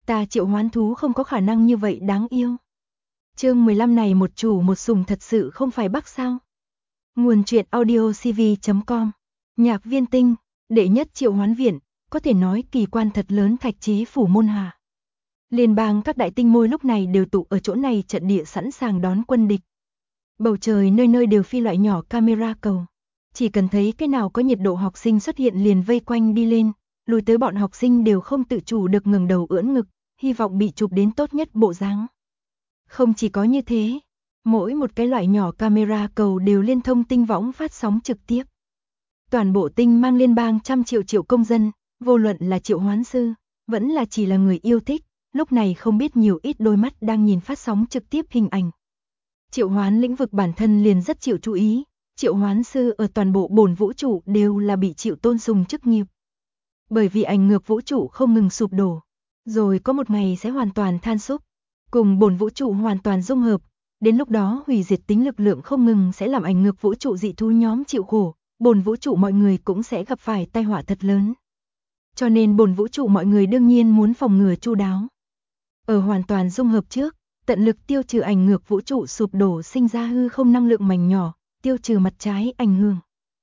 Ta triệu hoán thú không có khả năng như vậy đáng yêu. Chương 15 này một chủ một sùng thật sự không phải Bắc sao? Nguồn truyện audio cv.com. Nhạc Viên Tinh, đệ nhất triệu hoán viện, có thể nói kỳ quan thật lớn thạch chế phủ môn hạ. Liên bang các đại tinh môi lúc này đều tụ ở chỗ này trận địa sẵn sàng đón quân địch. Bầu trời nơi nơi đều phi loại nhỏ camera cầu. Chỉ cần thấy cái nào có nhiệt độ học sinh xuất hiện liền vây quanh đi lên, lùi tới bọn học sinh đều không tự chủ được ngẩng đầu ưỡn ngực, hy vọng bị chụp đến tốt nhất bộ dáng. Không chỉ có như thế, mỗi một cái loại nhỏ camera cầu đều liên thông tinh võng phát sóng trực tiếp. Toàn bộ tinh mang liên bang trăm triệu công dân, vô luận là triệu hoán sư, vẫn là chỉ là người yêu thích, lúc này không biết nhiều ít đôi mắt đang nhìn phát sóng trực tiếp hình ảnh. Triệu hoán lĩnh vực bản thân liền rất chịu chú ý, triệu hoán sư ở toàn bộ bổn vũ trụ đều là bị chịu tôn sùng chức nghiệp. Bởi vì ảnh ngược vũ trụ không ngừng sụp đổ, rồi có một ngày sẽ hoàn toàn than xúc, cùng bổn vũ trụ hoàn toàn dung hợp, đến lúc đó hủy diệt tính lực lượng không ngừng sẽ làm ảnh ngược vũ trụ dị thú nhóm chịu khổ, bổn vũ trụ mọi người cũng sẽ gặp phải tai họa thật lớn. Cho nên bổn vũ trụ mọi người đương nhiên muốn phòng ngừa chu đáo. Ở hoàn toàn dung hợp trước, tận lực tiêu trừ ảnh ngược vũ trụ sụp đổ sinh ra hư không năng lượng mảnh nhỏ, tiêu trừ mặt trái ảnh hưởng.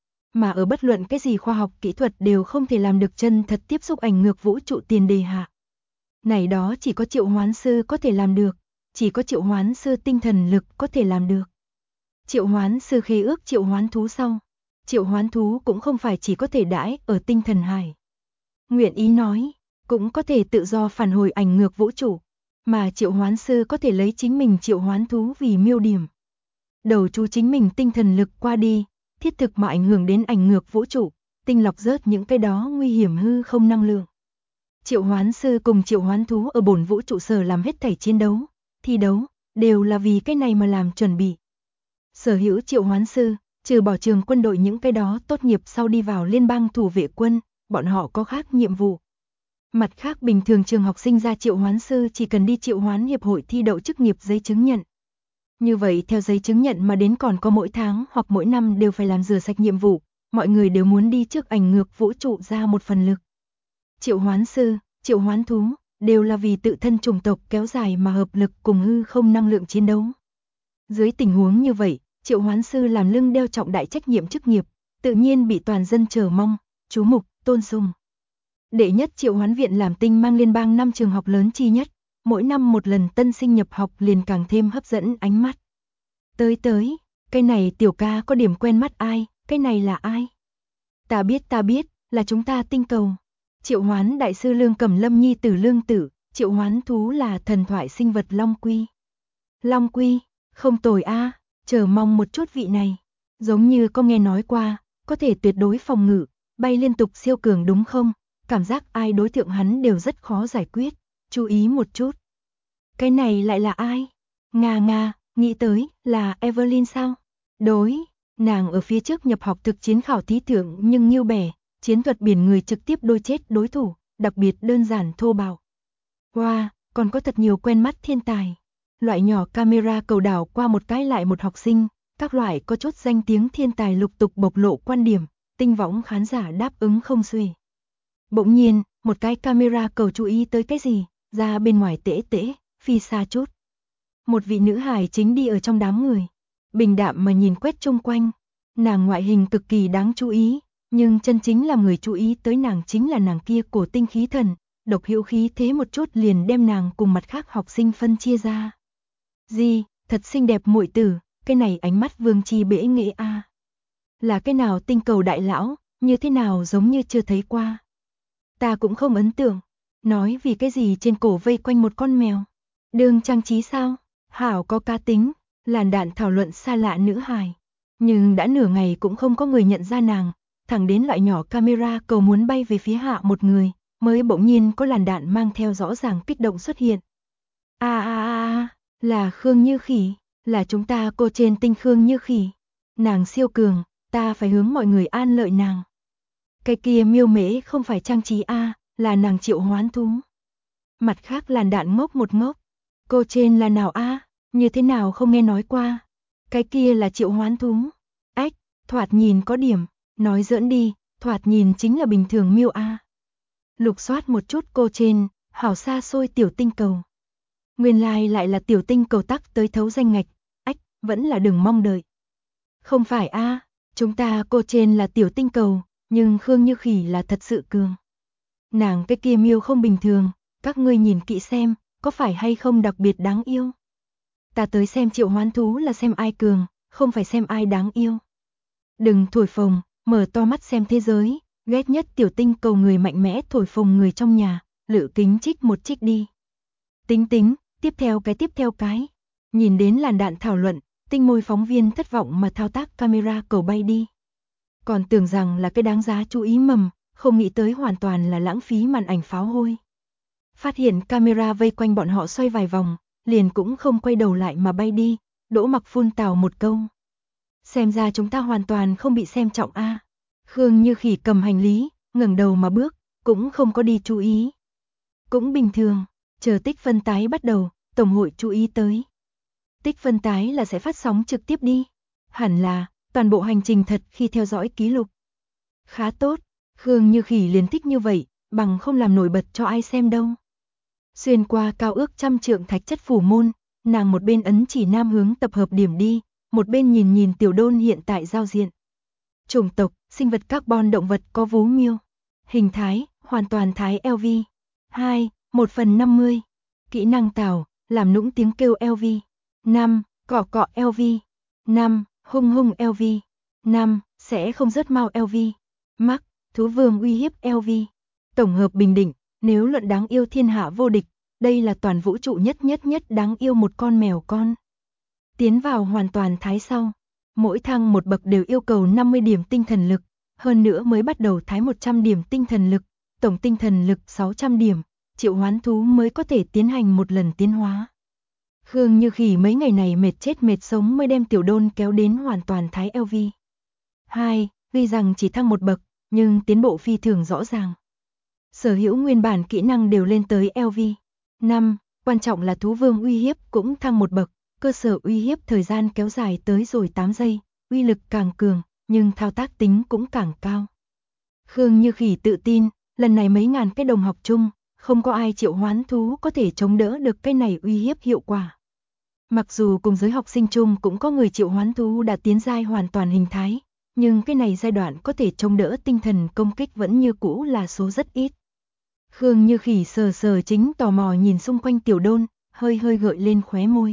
Mà ở bất luận cái gì khoa học kỹ thuật đều không thể làm được chân thật tiếp xúc ảnh ngược vũ trụ tiền đề hạ. Này đó chỉ có triệu hoán sư có thể làm được, chỉ có triệu hoán sư tinh thần lực có thể làm được. Triệu hoán sư khế ước triệu hoán thú sau, triệu hoán thú cũng không phải chỉ có thể đãi ở tinh thần hải. Nguyện ý nói, cũng có thể tự do phản hồi ảnh ngược vũ trụ, mà triệu hoán sư có thể lấy chính mình triệu hoán thú vì miêu điểm. Đầu chú chính mình tinh thần lực qua đi, thiết thực mà ảnh hưởng đến ảnh ngược vũ trụ, tinh lọc rớt những cái đó nguy hiểm hư không năng lượng. Triệu hoán sư cùng triệu hoán thú ở bổn vũ trụ sở làm hết thảy chiến đấu, thi đấu, đều là vì cái này mà làm chuẩn bị. Sở hữu triệu hoán sư, trừ bỏ trường quân đội những cái đó tốt nghiệp sau đi vào liên bang thủ vệ quân, bọn họ có khác nhiệm vụ. Mặt khác bình thường trường học sinh ra triệu hoán sư chỉ cần đi triệu hoán hiệp hội thi đậu chức nghiệp giấy chứng nhận. Như vậy theo giấy chứng nhận mà đến còn có mỗi tháng hoặc mỗi năm đều phải làm rửa sạch nhiệm vụ, mọi người đều muốn đi trước ảnh ngược vũ trụ ra một phần lực. Triệu hoán sư, triệu hoán thú, đều là vì tự thân chủng tộc kéo dài mà hợp lực cùng hư không năng lượng chiến đấu. Dưới tình huống như vậy, triệu hoán sư làm lưng đeo trọng đại trách nhiệm chức nghiệp, tự nhiên bị toàn dân chờ mong, chú mục, tôn sùng. Đệ nhất triệu hoán viện làm tinh mang liên bang 5 trường học lớn chi nhất, mỗi năm một lần tân sinh nhập học liền càng thêm hấp dẫn ánh mắt. Tới, cái này tiểu ca có điểm quen mắt ai, cái này là ai? Ta biết, là chúng ta tinh cầu. Triệu hoán đại sư Lương Cẩm Lâm nhi tử Lương Tử, triệu hoán thú là thần thoại sinh vật Long Quy. Long Quy, không tồi a, chờ mong một chút vị này. Giống như có nghe nói qua, có thể tuyệt đối phòng ngự, bay liên tục siêu cường đúng không? Cảm giác ai đối thượng hắn đều rất khó giải quyết, chú ý một chút. Cái này lại là ai? Nga, nghĩ tới, là Evelyn sao? Đối, nàng ở phía trước nhập học thực chiến khảo thí thưởng nhưng nghiêu bẻ, chiến thuật biển người trực tiếp đôi chết đối thủ, đặc biệt đơn giản thô bạo. Wow, còn có thật nhiều quen mắt thiên tài. Loại nhỏ camera cầu đảo qua một cái lại một học sinh, các loại có chút danh tiếng thiên tài lục tục bộc lộ quan điểm, tinh võng khán giả đáp ứng không xuể. Bỗng nhiên, một cái camera cầu chú ý tới cái gì, ra bên ngoài tễ, phi xa chút. Một vị nữ hài chính đi ở trong đám người, bình đạm mà nhìn quét chung quanh, nàng ngoại hình cực kỳ đáng chú ý, nhưng chân chính làm người chú ý tới nàng chính là nàng kia cổ tinh khí thần, độc hữu khí thế một chút liền đem nàng cùng mặt khác học sinh phân chia ra. Gì, thật xinh đẹp muội tử, cái này ánh mắt vương chi bể nghệ a. Là cái nào tinh cầu đại lão, như thế nào giống như chưa thấy qua. Ta cũng không ấn tượng, nói vì cái gì trên cổ vây quanh một con mèo. Đường trang trí sao, hảo có cá tính, làn đạn thảo luận xa lạ nữ hài. Nhưng đã nửa ngày cũng không có người nhận ra nàng, thẳng đến loại nhỏ camera cầu muốn bay về phía hạ một người, mới bỗng nhiên có làn đạn mang theo rõ ràng kích động xuất hiện. Là Khương Như Khỉ, là chúng ta cô trên tinh Khương Như Khỉ. Nàng siêu cường, ta phải hướng mọi người an lợi nàng. Cái kia miêu mễ không phải trang trí là nàng triệu hoán thú. Mặt khác làn đạn ngốc một ngốc. Cô trên là nào như thế nào không nghe nói qua. Cái kia là triệu hoán thú. Ách, thoạt nhìn có điểm, nói giỡn đi, thoạt nhìn chính là bình thường miêu Lục soát một chút cô trên, Hảo xa xôi tiểu tinh cầu. Nguyên lai lại là tiểu tinh cầu tắc tới thấu danh ngạch, ách, vẫn là đừng mong đợi. Không phải a, chúng ta cô trên là tiểu tinh cầu, nhưng Khương Như Khỉ là thật sự cường. Nàng cái kia miêu không bình thường, các ngươi nhìn kỹ xem, có phải hay không đặc biệt đáng yêu. Ta tới xem triệu hoán thú là xem ai cường, không phải xem ai đáng yêu. Đừng thổi phồng, mở to mắt xem thế giới, ghét nhất tiểu tinh cầu người mạnh mẽ thổi phồng người trong nhà, Lự Kính trích một trích đi. Tính, tiếp theo cái. Nhìn đến làn đạn thảo luận, tinh môi phóng viên thất vọng mà thao tác camera cầu bay đi. Còn tưởng rằng là cái đáng giá chú ý mầm, không nghĩ tới hoàn toàn là lãng phí màn ảnh pháo hôi. Phát hiện camera vây quanh bọn họ xoay vài vòng, liền cũng không quay đầu lại mà bay đi, Đỗ Mặc phun tào một câu. Xem ra chúng ta hoàn toàn không bị xem trọng a. Khương Như Khỉ cầm hành lý, ngẩng đầu mà bước, cũng không có đi chú ý. Cũng bình thường, chờ tích phân tái bắt đầu, tổng hội chú ý tới. Tích phân tái là sẽ phát sóng trực tiếp đi. Hẳn là, toàn bộ hành trình thật khi theo dõi ký lục. Khá tốt, Khương Như Khỉ liền thích như vậy, bằng không làm nổi bật cho ai xem đâu. Xuyên qua cao ước 100 trượng thạch chất phủ môn, nàng một bên ấn chỉ nam hướng tập hợp điểm đi, một bên nhìn Tiểu Đôn hiện tại giao diện. Chủng tộc, sinh vật carbon động vật có vú miêu. Hình thái, hoàn toàn thái LV. 2, 1/50. Kỹ năng tảo, làm nũng tiếng kêu LV. 5, cọ cọ LV. 5, hung hung LV. 5, sẽ không rớt mau LV. Mắc, thú vương uy hiếp LV. Tổng hợp bình định, nếu luận đáng yêu thiên hạ vô địch, đây là toàn vũ trụ nhất đáng yêu một con mèo con. Tiến vào hoàn toàn thái sau, mỗi thăng một bậc đều yêu cầu 50 điểm tinh thần lực, hơn nữa mới bắt đầu thái 100 điểm tinh thần lực, tổng tinh thần lực 600 điểm, triệu hoán thú mới có thể tiến hành một lần tiến hóa. Khương Như Khỉ mấy ngày này mệt chết mệt sống mới đem Tiểu Đôn kéo đến hoàn toàn thái LV. 2, tuy rằng chỉ thăng một bậc, nhưng tiến bộ phi thường rõ ràng. Sở hữu nguyên bản kỹ năng đều lên tới LV. 5, quan trọng là thú vương uy hiếp cũng thăng một bậc, cơ sở uy hiếp thời gian kéo dài tới rồi 8 giây, uy lực càng cường, nhưng thao tác tính cũng càng cao. Khương Như Khỉ tự tin, lần này mấy ngàn cái đồng học chung, không có ai triệu hoán thú có thể chống đỡ được cái này uy hiếp hiệu quả. Mặc dù cùng giới học sinh chung cũng có người triệu hoán thú đã tiến giai hoàn toàn hình thái, nhưng cái này giai đoạn có thể chống đỡ tinh thần công kích vẫn như cũ là số rất ít. Khương Như Khỉ sờ chính tò mò nhìn xung quanh Tiểu Đôn, hơi gợi lên khóe môi.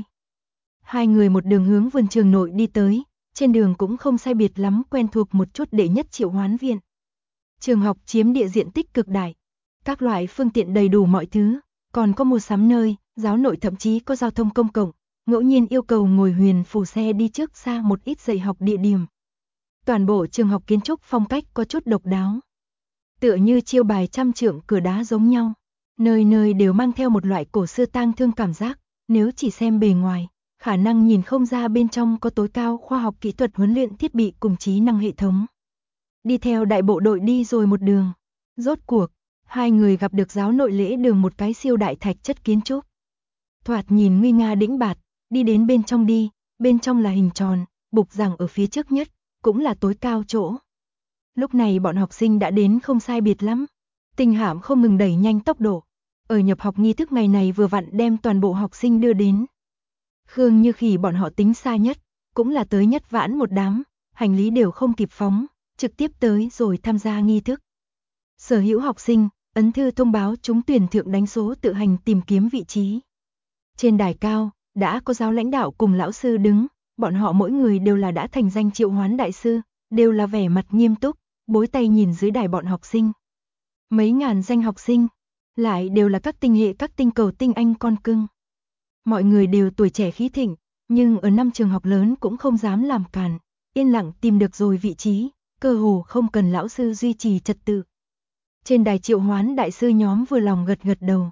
Hai người một đường hướng vườn trường nội đi tới, trên đường cũng không sai biệt lắm quen thuộc một chút đệ nhất triệu hoán viện. Trường học chiếm địa diện tích cực đại, các loại phương tiện đầy đủ mọi thứ, còn có mua sắm nơi, giáo nội thậm chí có giao thông công cộng, ngẫu nhiên yêu cầu ngồi huyền phù xe đi trước xa một ít dạy học địa điểm. Toàn bộ trường học kiến trúc phong cách có chút độc đáo. Tựa như chiêu bài 100 trượng cửa đá giống nhau, nơi đều mang theo một loại cổ xưa tang thương cảm giác, nếu chỉ xem bề ngoài, khả năng nhìn không ra bên trong có tối cao khoa học kỹ thuật huấn luyện thiết bị cùng trí năng hệ thống. Đi theo đại bộ đội đi rồi một đường, rốt cuộc, hai người gặp được giáo nội lễ đường một cái siêu đại thạch chất kiến trúc. Thoạt nhìn nguy nga đĩnh bạt, đi đến bên trong đi, bên trong là hình tròn, bục giảng ở phía trước nhất, cũng là tối cao chỗ. Lúc này bọn học sinh đã đến không sai biệt lắm, Tinh Hạm không ngừng đẩy nhanh tốc độ, ở nhập học nghi thức ngày này vừa vặn đem toàn bộ học sinh đưa đến. Khương Như Khỉ bọn họ tính xa nhất, cũng là tới nhất vãn một đám, hành lý đều không kịp phóng, trực tiếp tới rồi tham gia nghi thức. Sở hữu học sinh, ấn thư thông báo chúng tuyển thượng đánh số tự hành tìm kiếm vị trí. Trên đài cao, đã có giáo lãnh đạo cùng lão sư đứng, bọn họ mỗi người đều là đã thành danh triệu hoán đại sư, đều là vẻ mặt nghiêm túc, bối tay nhìn dưới đài bọn học sinh. Mấy ngàn danh học sinh, lại đều là các tinh hệ các tinh cầu tinh anh con cưng. Mọi người đều tuổi trẻ khí thịnh, nhưng ở 5 trường học lớn cũng không dám làm càn, yên lặng tìm được rồi vị trí, cơ hồ không cần lão sư duy trì trật tự. Trên đài triệu hoán đại sư nhóm vừa lòng gật đầu.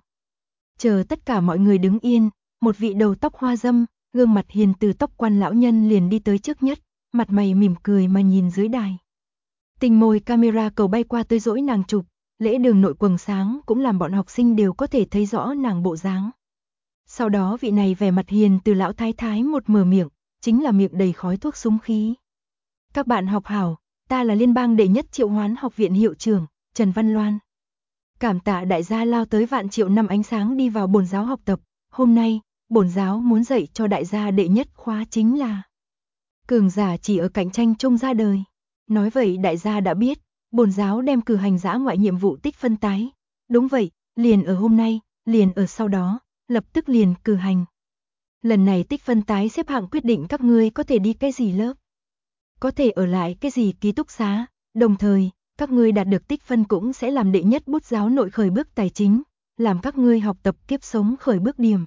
Chờ tất cả mọi người đứng yên, một vị đầu tóc hoa dâm, gương mặt hiền từ tóc quan lão nhân liền đi tới trước nhất, mặt mày mỉm cười mà nhìn dưới đài. Tình môi camera cầu bay qua tới dỗi nàng chụp, lễ đường nội quầng sáng cũng làm bọn học sinh đều có thể thấy rõ nàng bộ dáng. Sau đó vị này vẻ mặt hiền từ lão thái thái một mở miệng, chính là miệng đầy khói thuốc súng khí. Các bạn học hảo, ta là liên bang đệ nhất triệu hoán học viện hiệu trưởng, Trần Văn Loan. Cảm tạ đại gia lao tới vạn triệu năm ánh sáng đi vào bổn giáo học tập, hôm nay, bổn giáo muốn dạy cho đại gia đệ nhất khóa chính là cường giả chỉ ở cạnh tranh chung ra đời. Nói vậy đại gia đã biết, bổn giáo đem cử hành dã ngoại nhiệm vụ tích phân tái. Đúng vậy, liền ở hôm nay, liền ở sau đó, lập tức liền cử hành. Lần này tích phân tái xếp hạng quyết định các ngươi có thể đi cái gì lớp, có thể ở lại cái gì ký túc xá, đồng thời, các ngươi đạt được tích phân cũng sẽ làm đệ nhất bút giáo nội khởi bước tài chính, làm các ngươi học tập kiếp sống khởi bước điểm.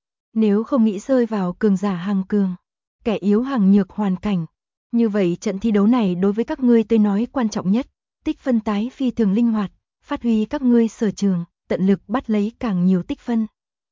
Nếu không nghĩ rơi vào cường giả hàng cường, kẻ yếu hàng nhược hoàn cảnh, như vậy trận thi đấu này đối với các ngươi tôi nói quan trọng nhất, tích phân tái phi thường linh hoạt, phát huy các ngươi sở trường, tận lực bắt lấy càng nhiều tích phân.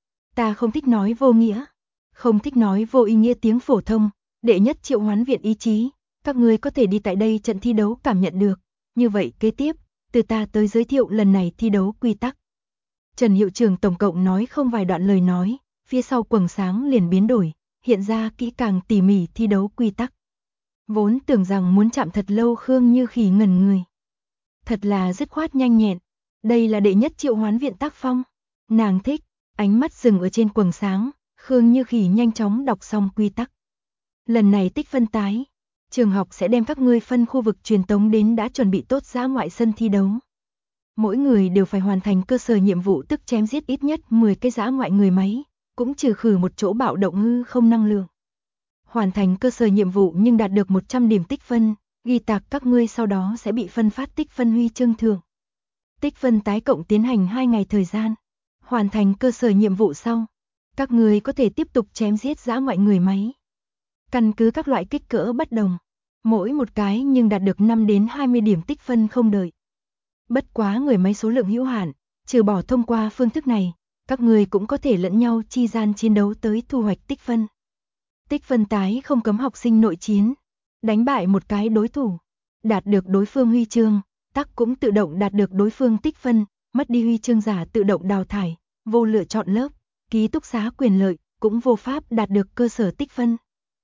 Ta không thích nói vô nghĩa, không thích nói vô ý nghĩa tiếng phổ thông, đệ nhất triệu hoán viện ý chí, các ngươi có thể đi tại đây trận thi đấu cảm nhận được. Như vậy kế tiếp, từ ta tới giới thiệu lần này thi đấu quy tắc. Trần hiệu trưởng tổng cộng nói không vài đoạn lời nói, phía sau quầng sáng liền biến đổi, hiện ra kỹ càng tỉ mỉ thi đấu quy tắc. Vốn tưởng rằng muốn chạm thật lâu Khương Như Khỉ ngẩn người. Thật là dứt khoát nhanh nhẹn, đây là đệ nhất triệu hoán viện tác phong. Nàng thích, ánh mắt dừng ở trên quầng sáng, Khương Như Khỉ nhanh chóng đọc xong quy tắc. Lần này tích phân tái, trường học sẽ đem các ngươi phân khu vực truyền tống đến đã chuẩn bị tốt dã ngoại sân thi đấu. Mỗi người đều phải hoàn thành cơ sở nhiệm vụ tức chém giết ít nhất 10 cái dã ngoại người máy, cũng trừ khử một chỗ bạo động hư không năng lượng. Hoàn thành cơ sở nhiệm vụ nhưng đạt được 100 điểm tích phân, ghi tạc các ngươi sau đó sẽ bị phân phát tích phân huy chương thưởng. Tích phân tái cộng tiến hành 2 ngày thời gian. Hoàn thành cơ sở nhiệm vụ sau, các ngươi có thể tiếp tục chém giết dã ngoại người máy. Căn cứ các loại kích cỡ bất đồng, mỗi một cái nhưng đạt được 5 đến 20 điểm tích phân không đợi. Bất quá người máy số lượng hữu hạn, trừ bỏ thông qua phương thức này, các người cũng có thể lẫn nhau chi gian chiến đấu tới thu hoạch tích phân. Tích phân tái không cấm học sinh nội chiến, đánh bại một cái đối thủ, đạt được đối phương huy chương, tắc cũng tự động đạt được đối phương tích phân, mất đi huy chương giả tự động đào thải, vô lựa chọn lớp, ký túc xá quyền lợi, cũng vô pháp đạt được cơ sở tích phân.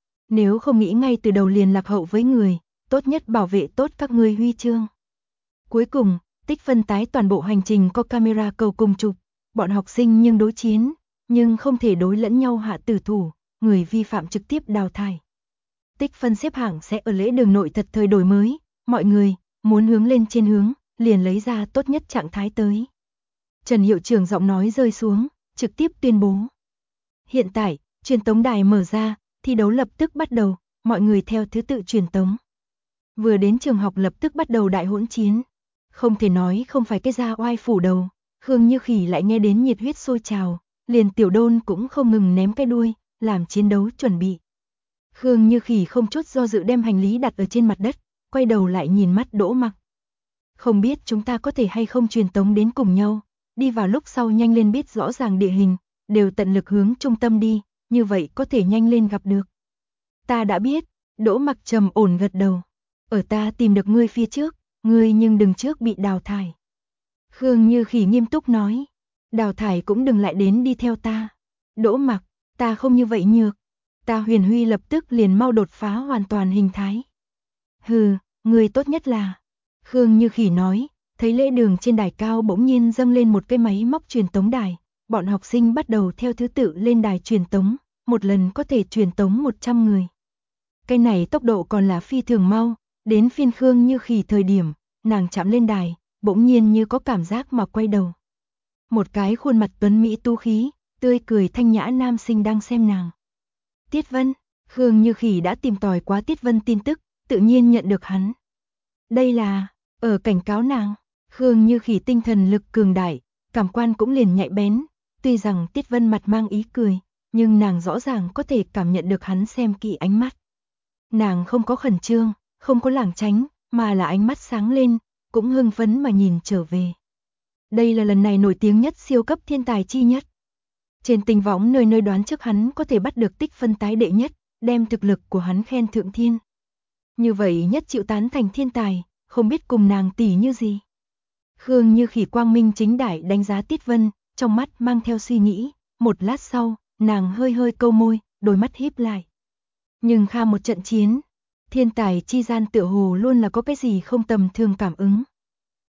Nếu không nghĩ ngay từ đầu liền lạc hậu với người, tốt nhất bảo vệ tốt các ngươi huy chương. Cuối cùng, tích phân tái toàn bộ hành trình có camera cầu cùng chụp, bọn học sinh nhưng đối chiến, nhưng không thể đối lẫn nhau hạ tử thủ, người vi phạm trực tiếp đào thải. Tích phân xếp hạng sẽ ở lễ đường nội thật thời đổi mới, mọi người muốn hướng lên trên hướng, liền lấy ra tốt nhất trạng thái tới. Trần hiệu trưởng giọng nói rơi xuống, trực tiếp tuyên bố. Hiện tại, truyền tống đài mở ra, thi đấu lập tức bắt đầu, mọi người theo thứ tự truyền tống. Vừa đến trường học lập tức bắt đầu đại hỗn chiến. Không thể nói không phải cái da oai phủ đầu, Khương Như Khỉ lại nghe đến nhiệt huyết sôi trào, liền Tiểu Đôn cũng không ngừng ném cái đuôi, làm chiến đấu chuẩn bị. Khương Như Khỉ không chút do dự đem hành lý đặt ở trên mặt đất, quay đầu lại nhìn mắt Đỗ Mặc. Không biết chúng ta có thể hay không truyền tống đến cùng nhau, đi vào lúc sau nhanh lên biết rõ ràng địa hình, đều tận lực hướng trung tâm đi, như vậy có thể nhanh lên gặp được. Ta đã biết, Đỗ Mặc trầm ổn gật đầu. Ở ta tìm được ngươi phía trước, ngươi nhưng đừng trước bị đào thải. Khương Như Khỉ nghiêm túc nói, đào thải cũng đừng lại đến đi theo ta. Đỗ Mặc, ta không như vậy nhược. Ta Huyền Huy lập tức liền mau đột phá hoàn toàn hình thái. Hừ, ngươi tốt nhất là. Khương Như Khỉ nói, thấy lễ đường trên đài cao bỗng nhiên dâng lên một cái máy móc truyền tống đài. Bọn học sinh bắt đầu theo thứ tự lên đài truyền tống, một lần có thể truyền tống 100 người. Cái này tốc độ còn là phi thường mau, đến phiên Khương Như Khỉ thời điểm, nàng chạm lên đài, bỗng nhiên như có cảm giác mà quay đầu. Một cái khuôn mặt tuấn mỹ tu khí, tươi cười thanh nhã nam sinh đang xem nàng. Tiết Vân, Khương Như Khỉ đã tìm tòi quá Tiết Vân tin tức, tự nhiên nhận được hắn. Đây là, ở cảnh cáo nàng, Khương Như Khỉ tinh thần lực cường đại, cảm quan cũng liền nhạy bén, tuy rằng Tiết Vân mặt mang ý cười, nhưng nàng rõ ràng có thể cảm nhận được hắn xem kỹ ánh mắt. Nàng không có khẩn trương, không có lảng tránh, mà là ánh mắt sáng lên, cũng hưng phấn mà nhìn trở về. Đây là lần này nổi tiếng nhất siêu cấp thiên tài chi nhất. Trên tình võng nơi nơi đoán trước hắn có thể bắt được tích phân tái đệ nhất, đem thực lực của hắn khen thượng thiên. Như vậy nhất chịu tán thành thiên tài, không biết cùng nàng tỷ như gì. Khương Như Khỉ quang minh chính đại đánh giá Tiết Vân, trong mắt mang theo suy nghĩ, một lát sau, nàng hơi hơi câu môi, đôi mắt híp lại. Nhưng kha một trận chiến, thiên tài chi gian tựa hồ luôn là có cái gì không tầm thường cảm ứng.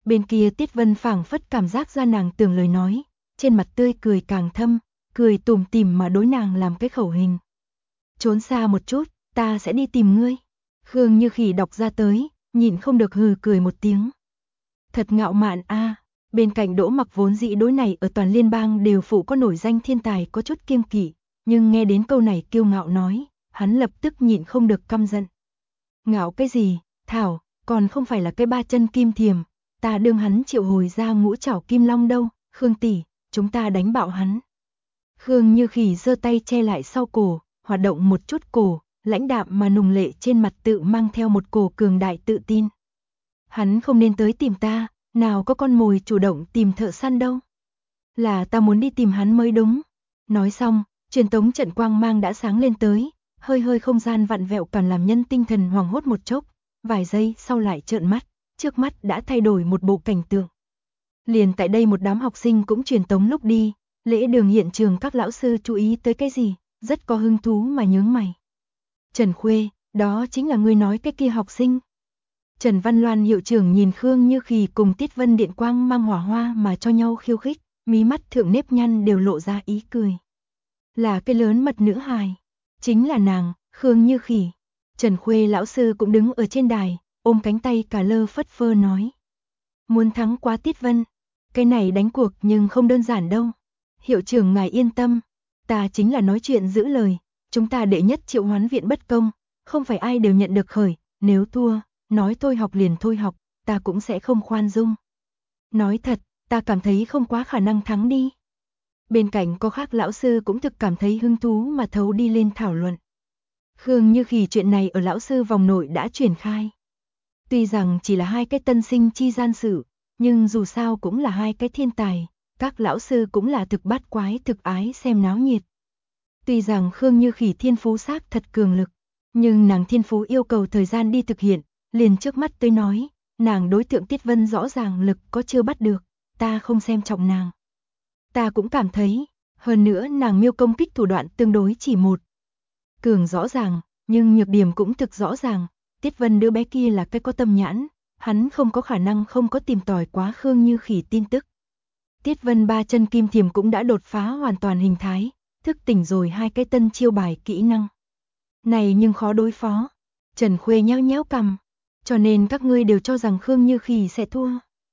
Bên kia Tiết Vân phảng phất cảm giác ra nàng tưởng lời nói, trên mặt tươi cười càng thâm, cười tủm tỉm mà đối nàng làm cái khẩu hình. Trốn xa một chút, ta sẽ đi tìm ngươi. Khương Như Khỉ đọc ra tới, nhịn không được hừ cười một tiếng. Thật ngạo mạn a. Bên cạnh Đỗ Mặc vốn dĩ đối này ở toàn liên bang đều phụ có nổi danh thiên tài có chút kiêng kỵ, nhưng nghe đến câu này kiêu ngạo nói, hắn lập tức nhịn không được căm giận. Ngạo cái gì, thảo, còn không phải là cái ba chân kim thiềm, ta đương hắn triệu hồi ra ngũ trảo kim long đâu, Khương tỷ, chúng ta đánh bạo hắn. Khương Như Khỉ giơ tay che lại sau cổ, hoạt động một chút cổ, lãnh đạm mà nùng lệ trên mặt tự mang theo một cổ cường đại tự tin. Hắn không nên tới tìm ta, nào có con mồi chủ động tìm thợ săn đâu. Là ta muốn đi tìm hắn mới đúng. Nói xong, truyền tống trận quang mang đã sáng lên tới, hơi hơi không gian vặn vẹo càng làm nhân tinh thần hoảng hốt một chốc, vài giây sau lại trợn mắt, trước mắt đã thay đổi một bộ cảnh tượng. Liền tại đây một đám học sinh cũng truyền tống lúc đi, lễ đường hiện trường các lão sư chú ý tới cái gì, rất có hứng thú mà nhướng mày. Trần Khuê, đó chính là ngươi nói cái kia học sinh. Trần Văn Loan hiệu trưởng nhìn Khương Như Khỉ cùng Tiết Vân điện quang mang hỏa hoa mà cho nhau khiêu khích, mí mắt thượng nếp nhăn đều lộ ra ý cười. Là cái lớn mật nữ hài, chính là nàng, Khương Như Khỉ. Trần Khuê lão sư cũng đứng ở trên đài, ôm cánh tay cả lơ phất phơ nói. Muốn thắng quá Tiết Vân, cái này đánh cuộc nhưng không đơn giản đâu. Hiệu trưởng ngài yên tâm, ta chính là nói chuyện giữ lời, chúng ta đệ nhất triệu hoán viện bất công, không phải ai đều nhận được khởi, nếu thua, nói thôi học liền thôi học, ta cũng sẽ không khoan dung. Nói thật, ta cảm thấy không quá khả năng thắng đi. Bên cạnh có khác lão sư cũng thực cảm thấy hứng thú mà thấu đi lên thảo luận. Khương Như Khỉ chuyện này ở lão sư vòng nội đã truyền khai. Tuy rằng chỉ là hai cái tân sinh chi gian sự, nhưng dù sao cũng là hai cái thiên tài, các lão sư cũng là thực bát quái thực ái xem náo nhiệt. Tuy rằng Khương Như Khỉ thiên phú xác thật cường lực, nhưng nàng thiên phú yêu cầu thời gian đi thực hiện, liền trước mắt tôi nói, nàng đối tượng Tiết Vân rõ ràng lực có chưa bắt được, ta không xem trọng nàng. Ta cũng cảm thấy, hơn nữa nàng miêu công kích thủ đoạn tương đối chỉ một. Cường rõ ràng, nhưng nhược điểm cũng thực rõ ràng, Tiết Vân đứa bé kia là cái có tâm nhãn, hắn không có khả năng không có tìm tòi quá Khương Như Khỉ tin tức. Tiết Vân ba chân kim thiềm cũng đã đột phá hoàn toàn hình thái, thức tỉnh rồi hai cái tân chiêu bài kỹ năng. Này nhưng khó đối phó. Trần Khuê nhéo nhéo cằm, cho nên các ngươi đều cho rằng Khương Như Khỉ sẽ thua.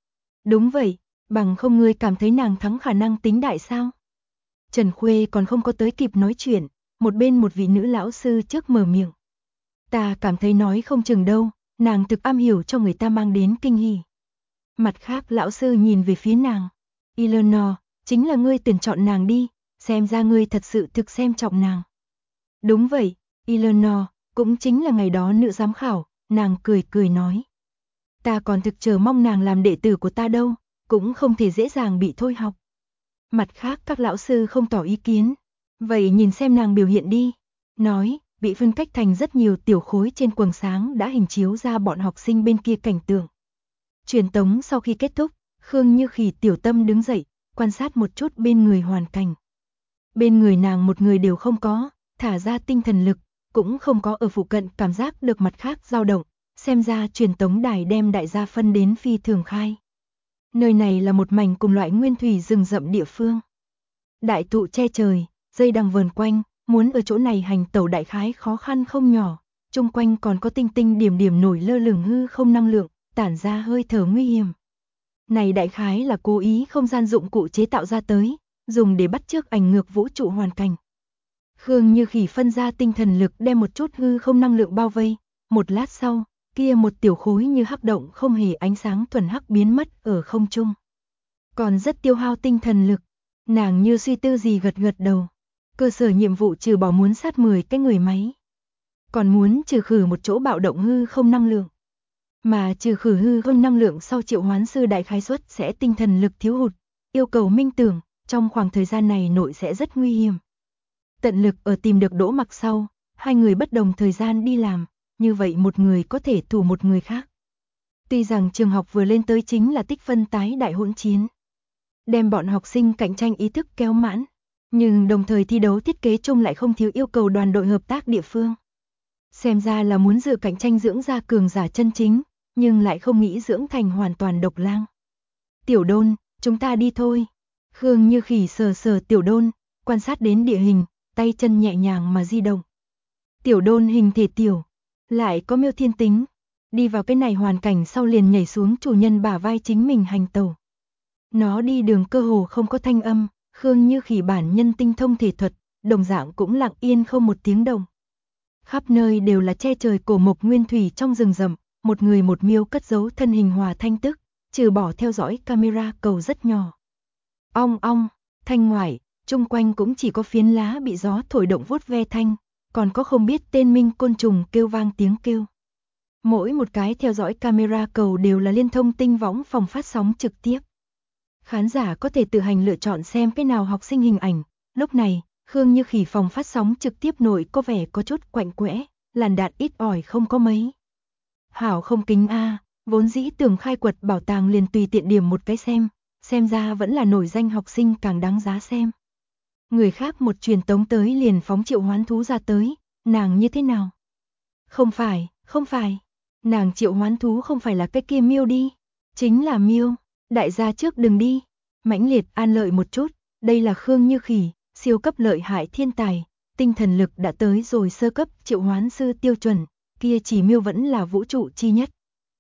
Đúng vậy, bằng không ngươi cảm thấy nàng thắng khả năng tính đại sao? Trần Khuê còn không có tới kịp nói chuyện, một bên một vị nữ lão sư trước mở miệng. Ta cảm thấy nói không chừng đâu, nàng thực am hiểu cho người ta mang đến kinh hỉ. Mặt khác lão sư nhìn về phía nàng. Eleanor, chính là ngươi tuyển chọn nàng đi, xem ra ngươi thật sự thực xem trọng nàng. Đúng vậy, Eleanor, cũng chính là ngày đó nữ giám khảo, nàng cười cười nói. Ta còn thực chờ mong nàng làm đệ tử của ta đâu, cũng không thể dễ dàng bị thôi học. Mặt khác các lão sư không tỏ ý kiến. Vậy nhìn xem nàng biểu hiện đi. Nói, bị phân cách thành rất nhiều tiểu khối trên quầng sáng đã hình chiếu ra bọn học sinh bên kia cảnh tượng. Truyền tống sau khi kết thúc, Khương Như Khỉ tiểu tâm đứng dậy, quan sát một chút bên người hoàn cảnh. Bên người nàng một người đều không có, thả ra tinh thần lực, cũng không có ở phụ cận cảm giác được mặt khác dao động, xem ra truyền tống đài đem đại gia phân đến phi thường khai. Nơi này là một mảnh cùng loại nguyên thủy rừng rậm địa phương. Đại thụ che trời, dây đằng vờn quanh, muốn ở chỗ này hành tẩu đại khái khó khăn không nhỏ, chung quanh còn có tinh tinh điểm điểm nổi lơ lửng hư không năng lượng, tản ra hơi thở nguy hiểm. Này đại khái là cố ý không gian dụng cụ chế tạo ra tới, dùng để bắt chước ảnh ngược vũ trụ hoàn cảnh. Khương Như Khỉ phân ra tinh thần lực đem một chút hư không năng lượng bao vây, một lát sau, kia một tiểu khối như hắc động không hề ánh sáng thuần hắc biến mất ở không trung. Còn rất tiêu hao tinh thần lực, nàng như suy tư gì gật gật đầu. Cơ sở nhiệm vụ trừ bỏ muốn sát 10 cái người máy, còn muốn trừ khử một chỗ bạo động hư không năng lượng. Mà trừ khử hư không năng lượng sau triệu hoán sư đại khái suất sẽ tinh thần lực thiếu hụt, yêu cầu minh tưởng, trong khoảng thời gian này nội sẽ rất nguy hiểm. Tận lực ở tìm được Đỗ Mặc sau, hai người bất đồng thời gian đi làm, như vậy một người có thể thủ một người khác. Tuy rằng trường học vừa lên tới chính là tích phân tái đại hỗn chiến, đem bọn học sinh cạnh tranh ý thức kéo mãn, nhưng đồng thời thi đấu thiết kế chung lại không thiếu yêu cầu đoàn đội hợp tác địa phương. Xem ra là muốn dựa cạnh tranh dưỡng ra cường giả chân chính, nhưng lại không nghĩ dưỡng thành hoàn toàn độc lang. Tiểu Đôn, chúng ta đi thôi. Khương Như Khỉ sờ sờ Tiểu Đôn, quan sát đến địa hình, tay chân nhẹ nhàng mà di động. Tiểu Đôn hình thể tiểu, lại có Miêu Thiên tính, đi vào cái này hoàn cảnh sau liền nhảy xuống chủ nhân bả vai chính mình hành tẩu. Nó đi đường cơ hồ không có thanh âm, Khương Như Khỉ bản nhân tinh thông thể thuật, đồng dạng cũng lặng yên không một tiếng động. Khắp nơi đều là che trời cổ mộc nguyên thủy trong rừng rậm, một người một miêu cất giấu thân hình hòa thanh tức, trừ bỏ theo dõi camera cầu rất nhỏ. Ong ong, thanh ngoại, chung quanh cũng chỉ có phiến lá bị gió thổi động vuốt ve thanh, còn có không biết tên minh côn trùng kêu vang tiếng kêu. Mỗi một cái theo dõi camera cầu đều là liên thông tinh võng phòng phát sóng trực tiếp. Khán giả có thể tự hành lựa chọn xem cái nào học sinh hình ảnh. Lúc này, Khương Như Khỉ phòng phát sóng trực tiếp nội có vẻ có chút quạnh quẽ, làn đạn ít ỏi không có mấy. Hảo không kính a, vốn dĩ tưởng khai quật bảo tàng liền tùy tiện điểm một cái xem ra vẫn là nổi danh học sinh càng đáng giá xem. Người khác một truyền tống tới liền phóng triệu hoán thú ra tới, nàng như thế nào? Không phải, nàng triệu hoán thú không phải là cái kia miêu đi, chính là miêu, đại gia trước đừng đi, mãnh liệt an lợi một chút, đây là Khương Như Khỉ, siêu cấp lợi hại thiên tài, tinh thần lực đã tới rồi sơ cấp triệu hoán sư tiêu chuẩn, kia chỉ miêu vẫn là vũ trụ chi nhất.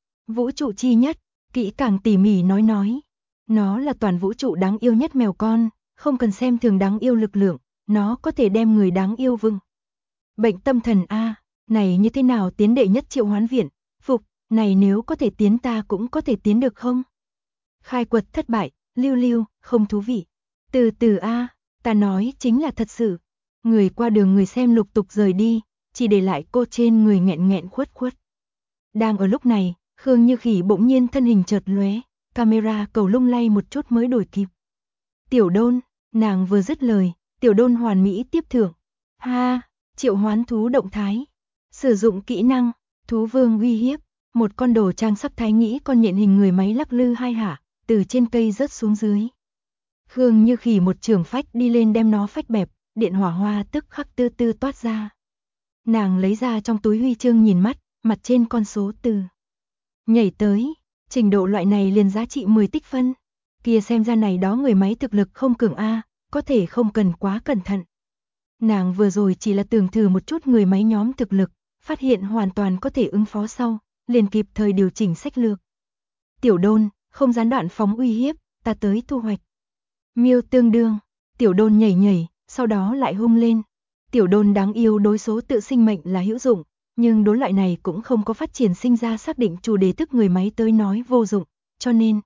Vũ trụ chi nhất, kỹ càng tỉ mỉ nói. Nó là toàn vũ trụ đáng yêu nhất mèo con, không cần xem thường đáng yêu lực lượng, nó có thể đem người đáng yêu vâng. Bệnh tâm thần a, này như thế nào tiến đệ nhất triệu hoán viện, phục, này nếu có thể tiến ta cũng có thể tiến được không? Khai quật thất bại, lưu, không thú vị. Từ từ a, ta nói chính là thật sự. Người qua đường người xem lục tục rời đi, chỉ để lại cô trên người nghẹn khuất. Đang ở lúc này, Khương Như Khỉ bỗng nhiên thân hình chợt lóe, camera cầu lung lay một chút mới đổi kịp. Tiểu Đôn, nàng vừa dứt lời, Tiểu Đôn hoàn mỹ tiếp thưởng. Ha, triệu hoán thú động thái. Sử dụng kỹ năng, thú vương uy hiếp, một con đồ trang sắp thái nghĩ con nhện hình người máy lắc lư hai hạ, từ trên cây rớt xuống dưới. Khương Như Khỉ một trường phách đi lên đem nó phách bẹp, điện hỏa hoa tức khắc tư toát ra. Nàng lấy ra trong túi huy chương nhìn mắt, mặt trên con số từ. Nhảy tới, trình độ loại này liền giá trị 10 tích phân. Kia xem ra này đó người máy thực lực không cường a, có thể không cần quá cẩn thận. Nàng vừa rồi chỉ là tưởng thử một chút người máy nhóm thực lực, phát hiện hoàn toàn có thể ứng phó sau, liền kịp thời điều chỉnh sách lược. Tiểu Đôn, không gián đoạn phóng uy hiếp, ta tới thu hoạch. Miêu tương đương, Tiểu Đôn nhảy, sau đó lại hung lên. Tiểu Đôn đáng yêu đối số tự sinh mệnh là hữu dụng, nhưng đối loại này cũng không có phát triển sinh ra xác định chủ đề tức người máy tới nói vô dụng, cho nên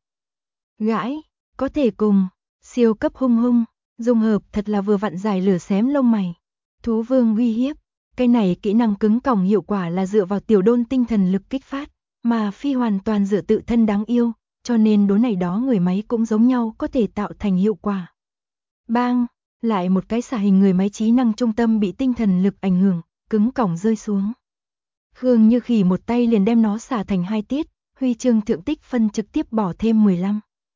gãi, có thể cùng, siêu cấp hung, dung hợp thật là vừa vặn giải lửa xém lông mày. Thú vương uy hiếp, cái này kỹ năng cứng còng hiệu quả là dựa vào Tiểu Đôn tinh thần lực kích phát, mà phi hoàn toàn dựa tự thân đáng yêu, cho nên đối này đó người máy cũng giống nhau có thể tạo thành hiệu quả. Bang, lại một cái xả hình người máy trí năng trung tâm bị tinh thần lực ảnh hưởng, cứng còng rơi xuống. Khương Như Khỉ một tay liền đem nó xả thành 2 tiết, huy chương thượng tích phân trực tiếp bỏ thêm 15.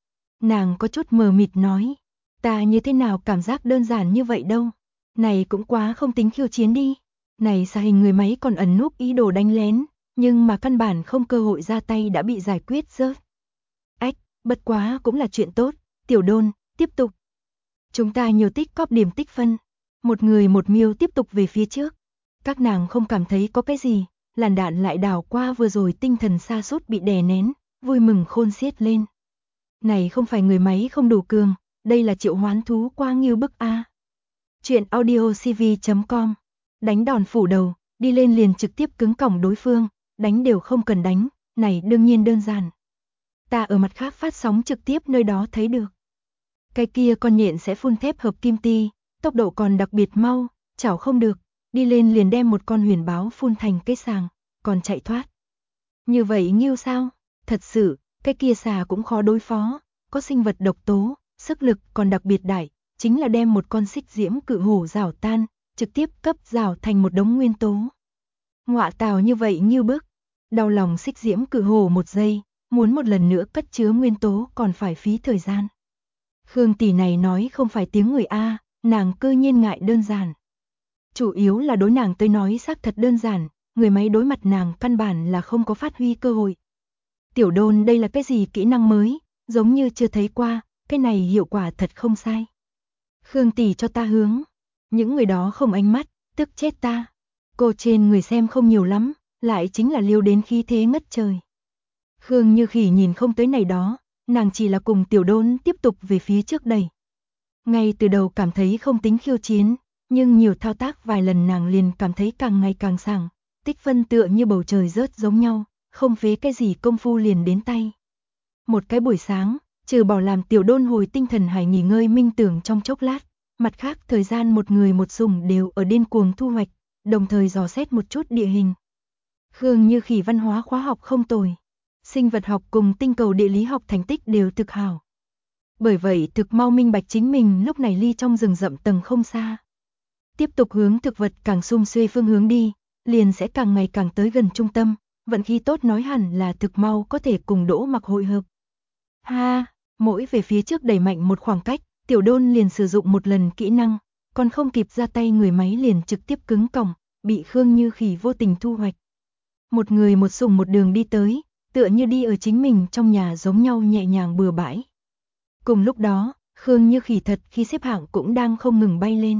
Nàng có chút mờ mịt nói, ta như thế nào cảm giác đơn giản như vậy đâu, này cũng quá không tính khiêu chiến đi, này xả hình người máy còn ẩn núp ý đồ đánh lén, nhưng mà căn bản không cơ hội ra tay đã bị giải quyết rớt. Ách, bất quá cũng là chuyện tốt, Tiểu Đôn, tiếp tục. Chúng ta nhiều tích cóp điểm tích phân, một người một miêu tiếp tục về phía trước. Các nàng không cảm thấy có cái gì, làn đạn lại đảo qua vừa rồi tinh thần sa sút bị đè nén, vui mừng khôn xiết lên. Này không phải người máy không đủ cường, đây là triệu hoán thú qua nghiêu bức a. Chuyện audiocv.com. Đánh đòn phủ đầu, đi lên liền trực tiếp cứng còng đối phương, đánh đều không cần đánh, này đương nhiên đơn giản. Ta ở mặt khác phát sóng trực tiếp nơi đó thấy được. Cái kia con nhện sẽ phun thép hợp kim ti, tốc độ còn đặc biệt mau, chảo không được, đi lên liền đem một con huyền báo phun thành cái sàng, còn chạy thoát. Như vậy nghiêu sao? Thật sự, cái kia xà cũng khó đối phó, có sinh vật độc tố, sức lực còn đặc biệt đại, chính là đem một con xích diễm cự hổ rào tan, trực tiếp cấp rào thành một đống nguyên tố. Ngọa tào như vậy nghiêu bức, đau lòng xích diễm cự hổ một giây, muốn một lần nữa cất chứa nguyên tố còn phải phí thời gian. Khương tỷ này nói không phải tiếng người A, nàng cơ nhiên ngại đơn giản. Chủ yếu là đối nàng tới nói xác thật đơn giản, người máy đối mặt nàng căn bản là không có phát huy cơ hội. Tiểu Đôn đây là cái gì kỹ năng mới, giống như chưa thấy qua, cái này hiệu quả thật không sai. Khương tỷ cho ta hướng, những người đó không ánh mắt, tức chết ta. Cô trên người xem không nhiều lắm, lại chính là liêu đến khí thế ngất trời. Khương Như Khỉ nhìn không tới này đó, nàng chỉ là cùng Tiểu Đôn tiếp tục về phía trước đẩy. Ngay từ đầu cảm thấy không tính khiêu chiến, nhưng nhiều thao tác vài lần nàng liền cảm thấy càng ngày càng sảng, tích phân tựa như bầu trời rớt giống nhau, không phế cái gì công phu liền đến tay. Một cái buổi sáng, trừ bỏ làm Tiểu Đôn hồi tinh thần hải nghỉ ngơi minh tưởng trong chốc lát, mặt khác thời gian một người một dùng đều ở điên cuồng thu hoạch, đồng thời dò xét một chút địa hình. Khương Như Khỉ văn hóa khóa học không tồi, sinh vật học cùng tinh cầu địa lý học thành tích đều thực hảo. Bởi vậy thực mau minh bạch chính mình lúc này ly trong rừng rậm tầng không xa. Tiếp tục hướng thực vật càng xung xuê phương hướng đi, liền sẽ càng ngày càng tới gần trung tâm, vận khí tốt nói hẳn là thực mau có thể cùng Đỗ Mặc hội hợp. Ha, mỗi về phía trước đẩy mạnh một khoảng cách, Tiểu Đôn liền sử dụng một lần kỹ năng, còn không kịp ra tay người máy liền trực tiếp cứng còng, bị Khương Như Khỉ vô tình thu hoạch. Một người một sủng một đường đi tới, tựa như đi ở chính mình trong nhà giống nhau nhẹ nhàng bừa bãi. Cùng lúc đó, Khương Như Khỉ thật khi xếp hạng cũng đang không ngừng bay lên.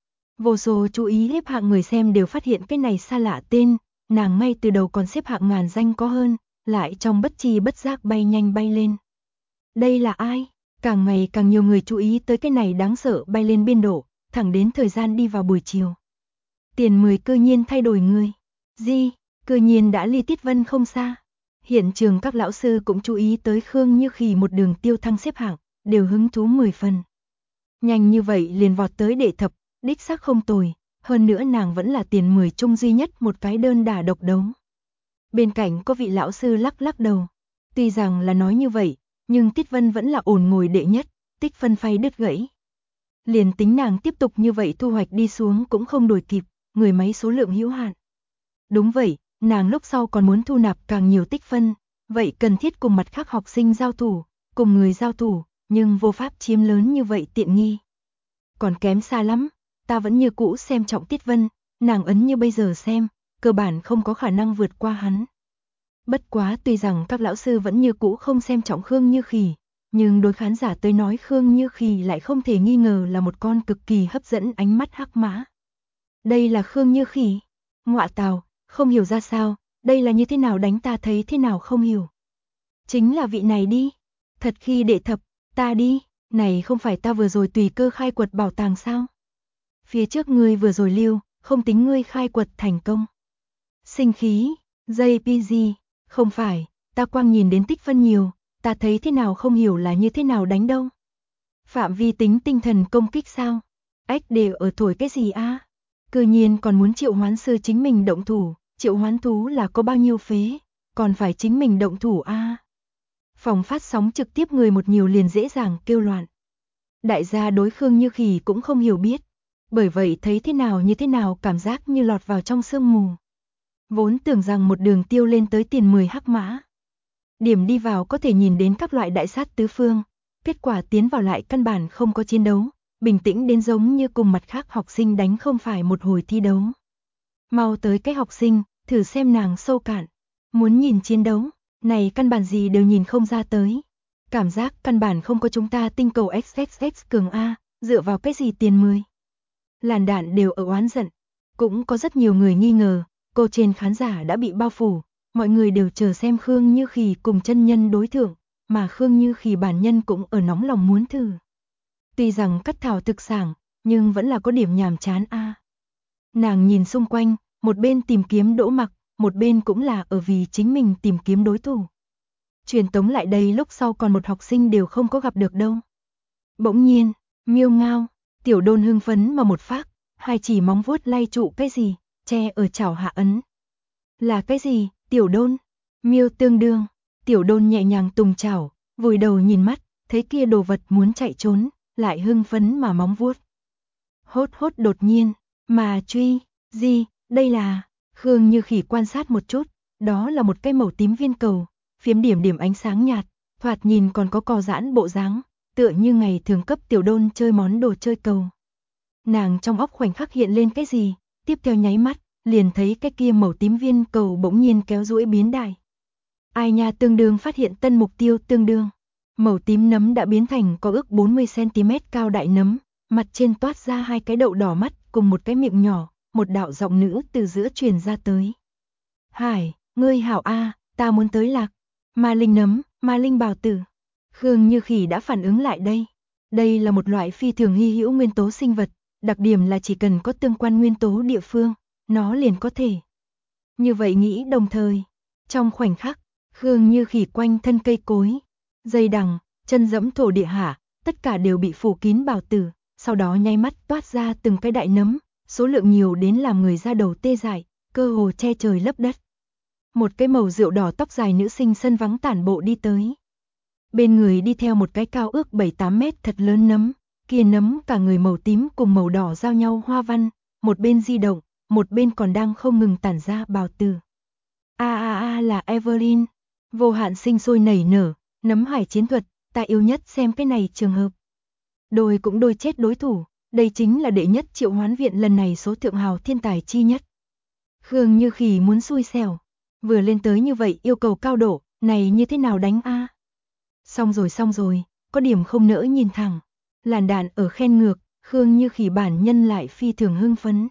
Vô số chú ý xếp hạng người xem đều phát hiện cái này xa lạ tên, nàng ngay từ đầu còn xếp hạng ngàn danh có hơn, lại trong bất tri bất giác bay nhanh bay lên. Đây là ai? Càng ngày càng nhiều người chú ý tới cái này đáng sợ bay lên biên độ, thẳng đến thời gian đi vào buổi chiều. Tiền 10 cư nhiên thay đổi người. Di, cư nhiên đã ly Tiết Vân không xa. Hiện trường các lão sư cũng chú ý tới Khương Như Khỉ một đường tiêu thăng xếp hạng, đều hứng thú 10 phần. Nhanh như vậy liền vọt tới đệ thập, đích xác không tồi, hơn nữa nàng vẫn là tiền 10 chung duy nhất một cái đơn đả độc đấu. Bên cạnh có vị lão sư lắc lắc đầu. Tuy rằng là nói như vậy, nhưng Tiết Vân vẫn là ổn ngồi đệ nhất, tích phân phay đứt gãy. Liền tính nàng tiếp tục như vậy thu hoạch đi xuống cũng không đuổi kịp, người máy số lượng hữu hạn. Đúng vậy, nàng lúc sau còn muốn thu nạp càng nhiều tích phân, vậy cần thiết cùng mặt khác học sinh giao thủ, cùng người giao thủ, nhưng vô pháp chiếm lớn như vậy tiện nghi. Còn kém xa lắm, ta vẫn như cũ xem trọng Tiết Vân, nàng ấn như bây giờ xem, cơ bản không có khả năng vượt qua hắn. Bất quá tuy rằng các lão sư vẫn như cũ không xem trọng Khương Như Khỉ, nhưng đối khán giả tới nói Khương Như Khỉ lại không thể nghi ngờ là một con cực kỳ hấp dẫn ánh mắt hắc mã. Đây là Khương Như Khỉ, ngọa tào, không hiểu ra sao, đây là như thế nào đánh ta thấy thế nào không hiểu. Chính là vị này đi, thật khi đệ thập, ta đi, này không phải ta vừa rồi tùy cơ khai quật bảo tàng sao? Phía trước ngươi vừa rồi lưu, không tính ngươi khai quật thành công. Sinh khí, JPG, không phải, ta quang nhìn đến tích phân nhiều, ta thấy thế nào không hiểu là như thế nào đánh đâu. Phạm vi tính tinh thần công kích sao? Ếch đều ở thổi cái gì a? Cư nhiên còn muốn triệu hoán sư chính mình động thủ, triệu hoán thú là có bao nhiêu phế, còn phải chính mình động thủ a. Phòng phát sóng trực tiếp người một nhiều liền dễ dàng kêu loạn. Đại gia đối Khương Như Khỉ cũng không hiểu biết, bởi vậy thấy thế nào như thế nào cảm giác như lọt vào trong sương mù. Vốn tưởng rằng một đường tiêu lên tới tiền 10 hắc mã. Điểm đi vào có thể nhìn đến các loại đại sát tứ phương, kết quả tiến vào lại căn bản không có chiến đấu, bình tĩnh đến giống như cùng mặt khác học sinh đánh không phải một hồi thi đấu. Mau tới cái học sinh, thử xem nàng sâu cạn, muốn nhìn chiến đấu, này căn bản gì đều nhìn không ra tới. Cảm giác căn bản không có chúng ta tinh cầu XXX cường A, dựa vào cái gì tiền 10. Làn đạn đều ở oán giận, cũng có rất nhiều người nghi ngờ, cô trên khán giả đã bị bao phủ, mọi người đều chờ xem Khương Như Khỉ cùng chân nhân đối thượng, mà Khương Như Khỉ bản nhân cũng ở nóng lòng muốn thử. Tuy rằng cắt thảo thực sảng, nhưng vẫn là có điểm nhàm chán a. Nàng nhìn xung quanh, một bên tìm kiếm Đỗ Mặc, một bên cũng là ở vì chính mình tìm kiếm đối thủ. Truyền tống lại đây lúc sau còn một học sinh đều không có gặp được đâu. Bỗng nhiên, miêu ngao, Tiểu Đôn hưng phấn mà một phát, hai chỉ móng vuốt lay trụ cái gì, che ở chảo hạ ấn. Là cái gì, Tiểu Đôn? Miêu tương đương, Tiểu Đôn nhẹ nhàng tùng chảo, vùi đầu nhìn mắt, thấy kia đồ vật muốn chạy trốn, lại hưng phấn mà móng vuốt. Hốt hốt đột nhiên, mà truy, gì, đây là, Khương Như Khỉ quan sát một chút, đó là một cái màu tím viên cầu, phiếm điểm điểm ánh sáng nhạt, thoạt nhìn còn có co giãn bộ dáng, tựa như ngày thường cấp Tiểu Đôn chơi món đồ chơi cầu. Nàng trong óc khoảnh khắc hiện lên cái gì, tiếp theo nháy mắt, liền thấy cái kia màu tím viên cầu bỗng nhiên kéo duỗi biến đại. Ai nha tương đương phát hiện tân mục tiêu tương đương. Màu tím nấm đã biến thành có ước 40cm cao đại nấm, mặt trên toát ra hai cái đậu đỏ mắt cùng một cái miệng nhỏ, một đạo giọng nữ từ giữa truyền ra tới. Hải, ngươi hảo a, ta muốn tới lạc. Ma linh nấm, ma linh bào tử. Khương Như Khỉ đã phản ứng lại đây. Đây là một loại phi thường hy hữu nguyên tố sinh vật, đặc điểm là chỉ cần có tương quan nguyên tố địa phương, nó liền có thể. Như vậy nghĩ đồng thời. Trong khoảnh khắc, Khương Như Khỉ quanh thân cây cối, dây đằng, chân dẫm thổ địa hạ, tất cả đều bị phủ kín bào tử, sau đó nháy mắt toát ra từng cái đại nấm, số lượng nhiều đến làm người da đầu tê dại, cơ hồ che trời lấp đất. Một cái màu rượu đỏ tóc dài nữ sinh sân vắng tản bộ đi tới. Bên người đi theo một cái cao ước 7-8 mét thật lớn nấm, kia nấm cả người màu tím cùng màu đỏ giao nhau hoa văn, một bên di động, một bên còn đang không ngừng tản ra bào tử. Là Evelyn, vô hạn sinh sôi nảy nở, nấm hải chiến thuật, ta yêu nhất xem cái này trường hợp. Đôi cũng đôi chết đối thủ, đây chính là đệ nhất triệu hoán viện lần này số thượng hào thiên tài chi nhất. Khương Như Khỉ muốn xui xẻo, vừa lên tới như vậy yêu cầu cao độ, này như thế nào đánh a? Xong rồi, có điểm không nỡ nhìn thẳng. Làn đạn ở khen ngược, Khương Như Khỉ bản nhân lại phi thường hưng phấn.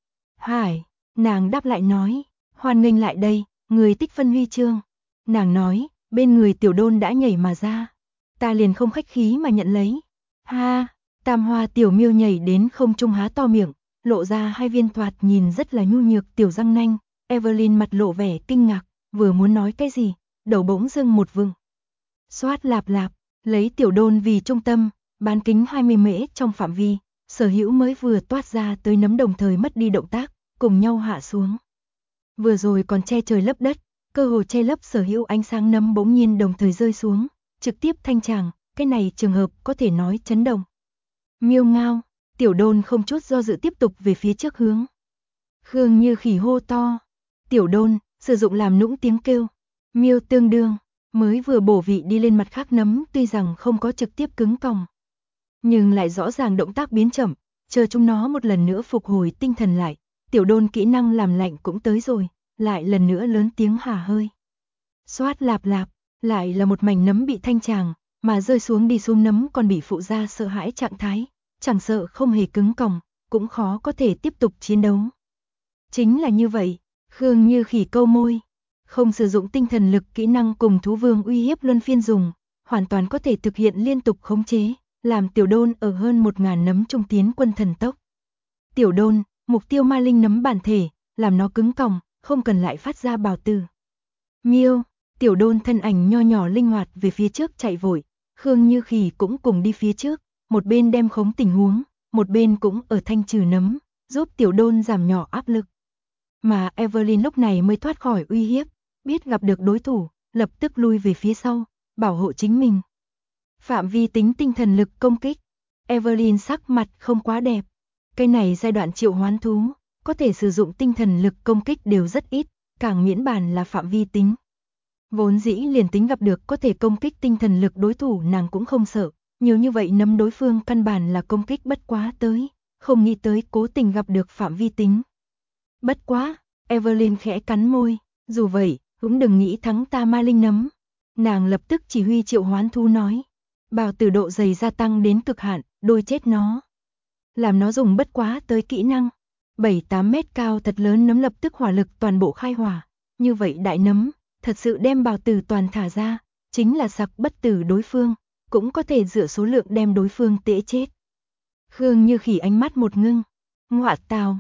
Hải, nàng đáp lại nói, hoan nghênh lại đây, người tích phân huy chương. Nàng nói, bên người Tiểu Đôn đã nhảy mà ra. Ta liền không khách khí mà nhận lấy. Ha, Tam Hoa Tiểu Miêu nhảy đến không trung há to miệng, lộ ra hai viên thoạt nhìn rất là nhu nhược tiểu răng nanh. Evelyn mặt lộ vẻ kinh ngạc, vừa muốn nói cái gì, đầu bỗng dưng một vừng. Xoát lạp lạp, lấy Tiểu Đôn vì trung tâm, bán kính 20 mễ trong phạm vi, sở hữu mới vừa toát ra tới nấm đồng thời mất đi động tác, cùng nhau hạ xuống. Vừa rồi còn che trời lấp đất, cơ hồ che lấp sở hữu ánh sáng nấm bỗng nhiên đồng thời rơi xuống, trực tiếp thanh tràng, cái này trường hợp có thể nói chấn động. Miêu ngao, Tiểu Đôn không chút do dự tiếp tục về phía trước hướng. Khương Như Khỉ hô to, Tiểu Đôn, sử dụng làm nũng tiếng kêu. Miêu tương đương, mới vừa bổ vị đi lên mặt khác nấm tuy rằng không có trực tiếp cứng còng, nhưng lại rõ ràng động tác biến chậm, chờ chúng nó một lần nữa phục hồi tinh thần lại. Tiểu Đôn kỹ năng làm lạnh cũng tới rồi, lại lần nữa lớn tiếng hả hơi. Xoát lạp lạp, lại là một mảnh nấm bị thanh tràng, mà rơi xuống đi xuống nấm còn bị phụ ra sợ hãi trạng thái, chẳng sợ không hề cứng còng, cũng khó có thể tiếp tục chiến đấu. Chính là như vậy, Khương Như Khỉ câu môi, không sử dụng tinh thần lực kỹ năng cùng thú vương uy hiếp luân phiên dùng, hoàn toàn có thể thực hiện liên tục khống chế, làm Tiểu Đôn ở hơn 1000 nấm trung tiến quân thần tốc. Tiểu Đôn, mục tiêu ma linh nấm bản thể, làm nó cứng còng, không cần lại phát ra bào tử. Miêu, Tiểu Đôn thân ảnh nho nhỏ linh hoạt về phía trước chạy vội, Khương Như Khỉ cũng cùng đi phía trước, một bên đem khống tình huống, một bên cũng ở thanh trừ nấm, giúp Tiểu Đôn giảm nhỏ áp lực. Mà Evelyn lúc này mới thoát khỏi uy hiếp, biết gặp được đối thủ, lập tức lui về phía sau, bảo hộ chính mình. Phạm vi tính tinh thần lực công kích, Evelyn sắc mặt không quá đẹp. Cái này giai đoạn triệu hoán thú, có thể sử dụng tinh thần lực công kích đều rất ít, càng miễn bàn là phạm vi tính. Vốn dĩ liền tính gặp được có thể công kích tinh thần lực đối thủ nàng cũng không sợ, nhiều như vậy nấm đối phương căn bản là công kích bất quá tới, không nghĩ tới cố tình gặp được phạm vi tính. Bất quá, Evelyn khẽ cắn môi, dù vậy, cũng đừng nghĩ thắng ta ma linh nấm. Nàng lập tức chỉ huy triệu hoán thú nói, bào tử độ dày gia tăng đến cực hạn, đôi chết nó. Làm nó dùng bất quá tới kỹ năng. 7-8 mét cao thật lớn nấm lập tức hỏa lực toàn bộ khai hỏa. Như vậy đại nấm, thật sự đem bào tử toàn thả ra, chính là sặc bất tử đối phương, cũng có thể dựa số lượng đem đối phương tễ chết. Khương Như Khỉ ánh mắt một ngưng. Ngọa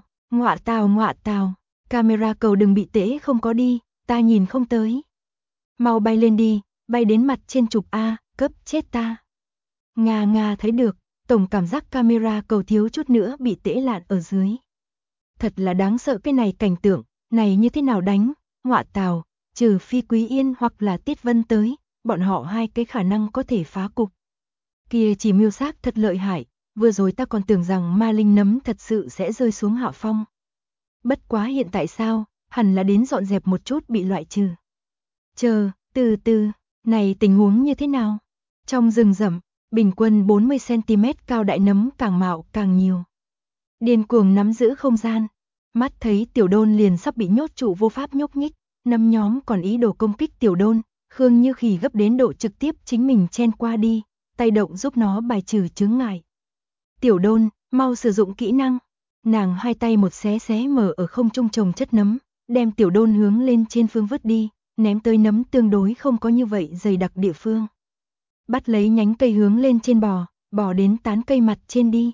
tào, camera cầu đừng bị tễ không có đi, ta nhìn không tới. Mau bay lên đi, bay đến mặt trên chụp A, cấp chết ta. Nga thấy được, tổng cảm giác camera cầu thiếu chút nữa bị tễ lạn ở dưới. Thật là đáng sợ cái này cảnh tượng, này như thế nào đánh, ngọa tào, trừ phi Quý Yên hoặc là Tiết Vân tới, bọn họ hai cái khả năng có thể phá cục. Kia chỉ miêu xác thật lợi hại, vừa rồi ta còn tưởng rằng ma linh nấm thật sự sẽ rơi xuống hạ phong. Bất quá hiện tại sao, hẳn là đến dọn dẹp một chút bị loại trừ. Chờ, từ từ, này tình huống như thế nào? Trong rừng rậm, bình quân 40cm cao đại nấm càng mạo càng nhiều. Điên cuồng nắm giữ không gian, mắt thấy Tiểu Đôn liền sắp bị nhốt trụ vô pháp nhúc nhích, nấm nhóm còn ý đồ công kích Tiểu Đôn, Khương Như Khỉ gấp đến độ trực tiếp chính mình chen qua đi, tay động giúp nó bài trừ chướng ngại. Tiểu Đôn, mau sử dụng kỹ năng. Nàng hai tay một xé xé mở ở không trung trồng chất nấm, đem Tiểu Đôn hướng lên trên phương vứt đi, ném tới nấm tương đối không có như vậy dày đặc địa phương. Bắt lấy nhánh cây hướng lên trên bò đến tán cây mặt trên đi.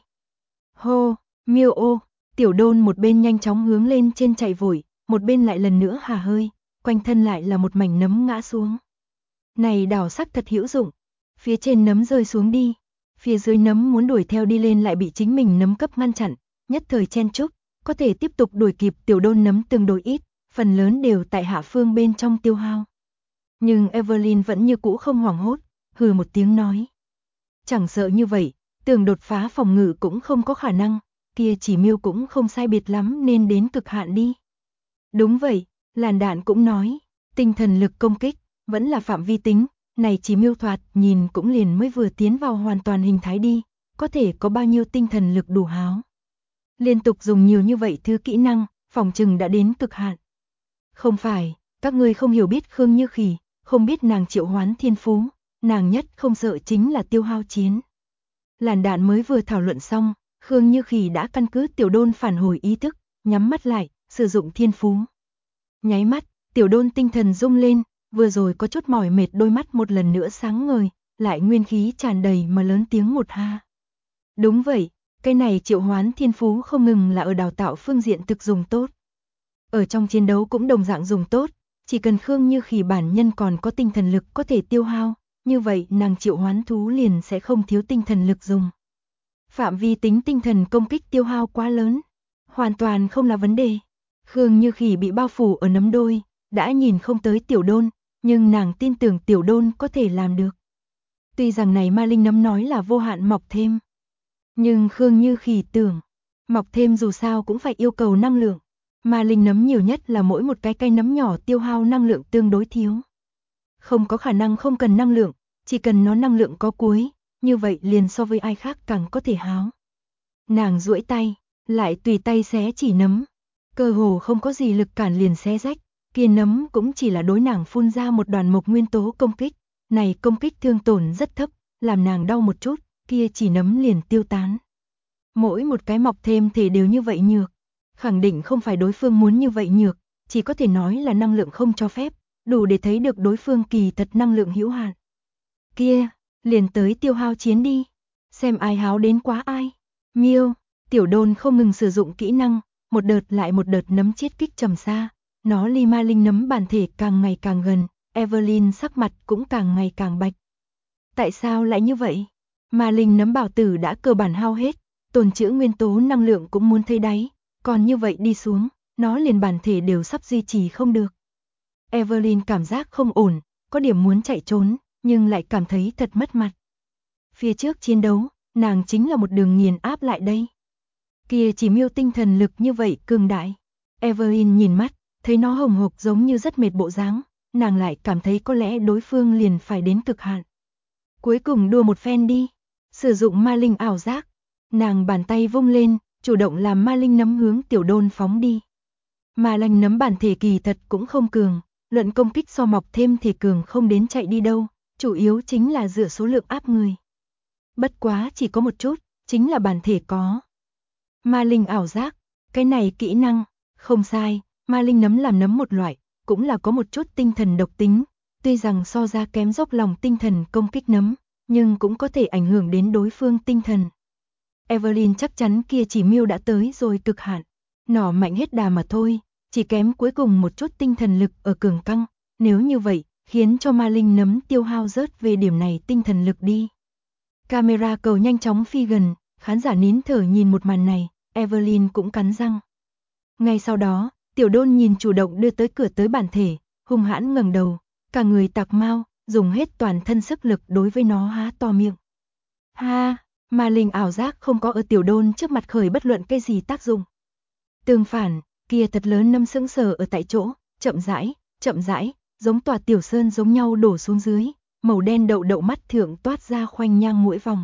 Hô, miêu ô, Tiểu Đôn một bên nhanh chóng hướng lên trên chạy vội, một bên lại lần nữa hà hơi, quanh thân lại là một mảnh nấm ngã xuống. Này đào sắc thật hữu dụng, phía trên nấm rơi xuống đi, phía dưới nấm muốn đuổi theo đi lên lại bị chính mình nấm cấp ngăn chặn, nhất thời chen chúc, có thể tiếp tục đuổi kịp Tiểu Đôn nấm tương đối ít, phần lớn đều tại hạ phương bên trong tiêu hao. Nhưng Evelyn vẫn như cũ không hoảng hốt, hừ một tiếng nói. Chẳng sợ như vậy, tưởng đột phá phòng ngự cũng không có khả năng, kia chỉ miêu cũng không sai biệt lắm nên đến cực hạn đi. Đúng vậy, Làn Đạn cũng nói, tinh thần lực công kích, vẫn là phạm vi tính, này chỉ miêu thoạt nhìn cũng liền mới vừa tiến vào hoàn toàn hình thái đi, có thể có bao nhiêu tinh thần lực đủ háo. Liên tục dùng nhiều như vậy thứ kỹ năng, phòng trừng đã đến cực hạn. Không phải, các ngươi không hiểu biết Khương Như Khỉ, không biết nàng triệu hoán thiên phú, nàng nhất không sợ chính là tiêu hao chiến. Làn Đạn mới vừa thảo luận xong, Khương Như Khỉ đã căn cứ Tiểu Đôn phản hồi ý thức, nhắm mắt lại, sử dụng thiên phú. Nháy mắt, Tiểu Đôn tinh thần rung lên, vừa rồi có chút mỏi mệt đôi mắt một lần nữa sáng ngời, lại nguyên khí tràn đầy mà lớn tiếng một ha. Đúng vậy, cái này triệu hoán thiên phú không ngừng là ở đào tạo phương diện thực dùng tốt. Ở trong chiến đấu cũng đồng dạng dùng tốt, chỉ cần Khương Như Khỉ bản nhân còn có tinh thần lực có thể tiêu hao, như vậy nàng triệu hoán thú liền sẽ không thiếu tinh thần lực dùng. Phạm vi tính tinh thần công kích tiêu hao quá lớn, hoàn toàn không là vấn đề. Khương Như Khỉ bị bao phủ ở nấm đôi, đã nhìn không tới Tiểu Đôn, nhưng nàng tin tưởng Tiểu Đôn có thể làm được. Tuy rằng này ma linh nấm nói là vô hạn mọc thêm, nhưng Khương Như Khỉ tưởng, mọc thêm dù sao cũng phải yêu cầu năng lượng. Ma linh nấm nhiều nhất là mỗi một cái cây nấm nhỏ tiêu hao năng lượng tương đối thiếu. Không có khả năng không cần năng lượng, chỉ cần nó năng lượng có cuối, như vậy liền so với ai khác càng có thể háo. Nàng duỗi tay, lại tùy tay xé chỉ nấm, cơ hồ không có gì lực cản liền xé rách, kia nấm cũng chỉ là đối nàng phun ra một đoàn mộc nguyên tố công kích, này công kích thương tổn rất thấp, làm nàng đau một chút, kia chỉ nấm liền tiêu tán. Mỗi một cái mọc thêm thể đều như vậy nhược, khẳng định không phải đối phương muốn như vậy nhược, chỉ có thể nói là năng lượng không cho phép, đủ để thấy được đối phương kỳ thật năng lượng hữu hạn. Kia, liền tới tiêu hao chiến đi, xem ai háo đến quá ai. Miêu, Tiểu Đôn không ngừng sử dụng kỹ năng, một đợt lại một đợt nấm chiết kích trầm xa, nó ly ma linh nấm bản thể càng ngày càng gần, Evelyn sắc mặt cũng càng ngày càng bạch. Tại sao lại như vậy? Ma linh nấm bảo tử đã cơ bản hao hết, tồn trữ nguyên tố năng lượng cũng muốn thấy đáy, còn như vậy đi xuống, nó liền bản thể đều sắp duy trì không được. Evelyn cảm giác không ổn, có điểm muốn chạy trốn, nhưng lại cảm thấy thật mất mặt. Phía trước chiến đấu, nàng chính là một đường nghiền áp lại đây. Kia chỉ miêu tinh thần lực như vậy cường đại. Evelyn nhìn mắt, thấy nó hồng hộc giống như rất mệt bộ dáng, nàng lại cảm thấy có lẽ đối phương liền phải đến cực hạn. Cuối cùng đua một phen đi, sử dụng ma linh ảo giác, nàng bàn tay vung lên, chủ động làm ma linh nấm hướng Tiểu Đôn phóng đi. Ma linh nấm bản thể kỳ thật cũng không cường, luận công kích so mọc thêm thì cường không đến chạy đi đâu, chủ yếu chính là dựa số lượng áp người. Bất quá chỉ có một chút, chính là bản thể có. Ma linh ảo giác, cái này kỹ năng, không sai, ma linh nấm làm nấm một loại, cũng là có một chút tinh thần độc tính, tuy rằng so ra kém dốc lòng tinh thần công kích nấm, nhưng cũng có thể ảnh hưởng đến đối phương tinh thần. Evelyn chắc chắn kia chỉ miêu đã tới rồi cực hạn, nỏ mạnh hết đà mà thôi, chỉ kém cuối cùng một chút tinh thần lực ở cường căng, nếu như vậy, khiến cho ma linh nấm tiêu hao rớt về điểm này tinh thần lực đi. Camera cầu nhanh chóng phi gần, khán giả nín thở nhìn một màn này, Evelyn cũng cắn răng. Ngay sau đó, Tiểu Đôn nhìn chủ động đưa tới cửa tới bản thể, hung hãn ngẩng đầu, cả người tạc mau, dùng hết toàn thân sức lực đối với nó há to miệng. Ha, ma linh ảo giác không có ở Tiểu Đôn trước mặt khởi bất luận cái gì tác dụng. Tương phản, kia thật lớn nấm sững sờ ở tại chỗ, chậm rãi, giống tòa tiểu sơn giống nhau đổ xuống dưới, màu đen đậu đậu mắt thượng toát ra khoanh nhang mũi vòng.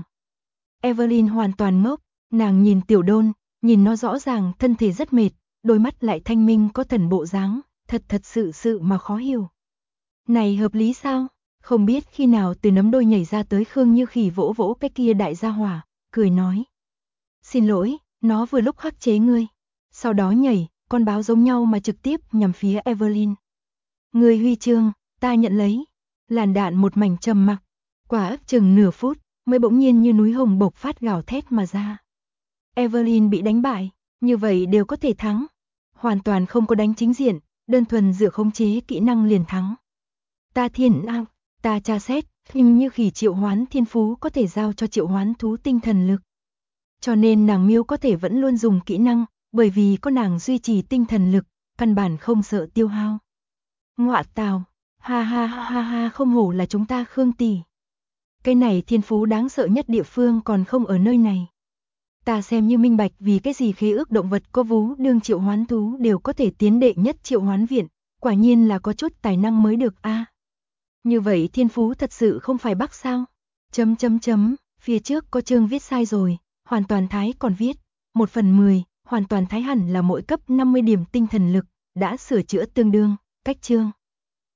Evelyn hoàn toàn ngốc, nàng nhìn Tiểu Đôn, nhìn nó rõ ràng thân thể rất mệt, đôi mắt lại thanh minh có thần bộ dáng, thật sự mà khó hiểu. Này hợp lý sao? Không biết khi nào từ nấm đôi nhảy ra tới Khương Như Khỉ vỗ vỗ cái kia đại gia hỏa, cười nói. Xin lỗi, nó vừa lúc khắc chế ngươi. Sau đó nhảy, con báo giống nhau mà trực tiếp nhằm phía Evelyn. Người huy chương, ta nhận lấy. Làn đạn một mảnh trầm mặc, quả ước chừng nửa phút, mới bỗng nhiên như núi hồng bộc phát gào thét mà ra. Evelyn bị đánh bại, như vậy đều có thể thắng. Hoàn toàn không có đánh chính diện, đơn thuần dựa khống chế kỹ năng liền thắng. Ta thiên ao, ta tra xét, hình như Khỉ triệu hoán thiên phú có thể giao cho triệu hoán thú tinh thần lực. Cho nên nàng Miêu có thể vẫn luôn dùng kỹ năng, bởi vì có nàng duy trì tinh thần lực, căn bản không sợ tiêu hao. Ngọa tào, ha ha ha ha ha, không hổ là chúng ta Khương tỷ. Cái này thiên phú đáng sợ nhất địa phương còn không ở nơi này. Ta xem như minh bạch vì cái gì khế ước động vật có vú đương triệu hoán thú đều có thể tiến đệ nhất triệu hoán viện, quả nhiên là có chút tài năng mới được a. Như vậy thiên phú thật sự không phải Bắc sao? Phía trước có chương viết sai rồi, hoàn toàn thái còn viết 1/10, hoàn toàn thái hẳn là mỗi cấp 50 điểm tinh thần lực, đã sửa chữa tương đương, cách chương.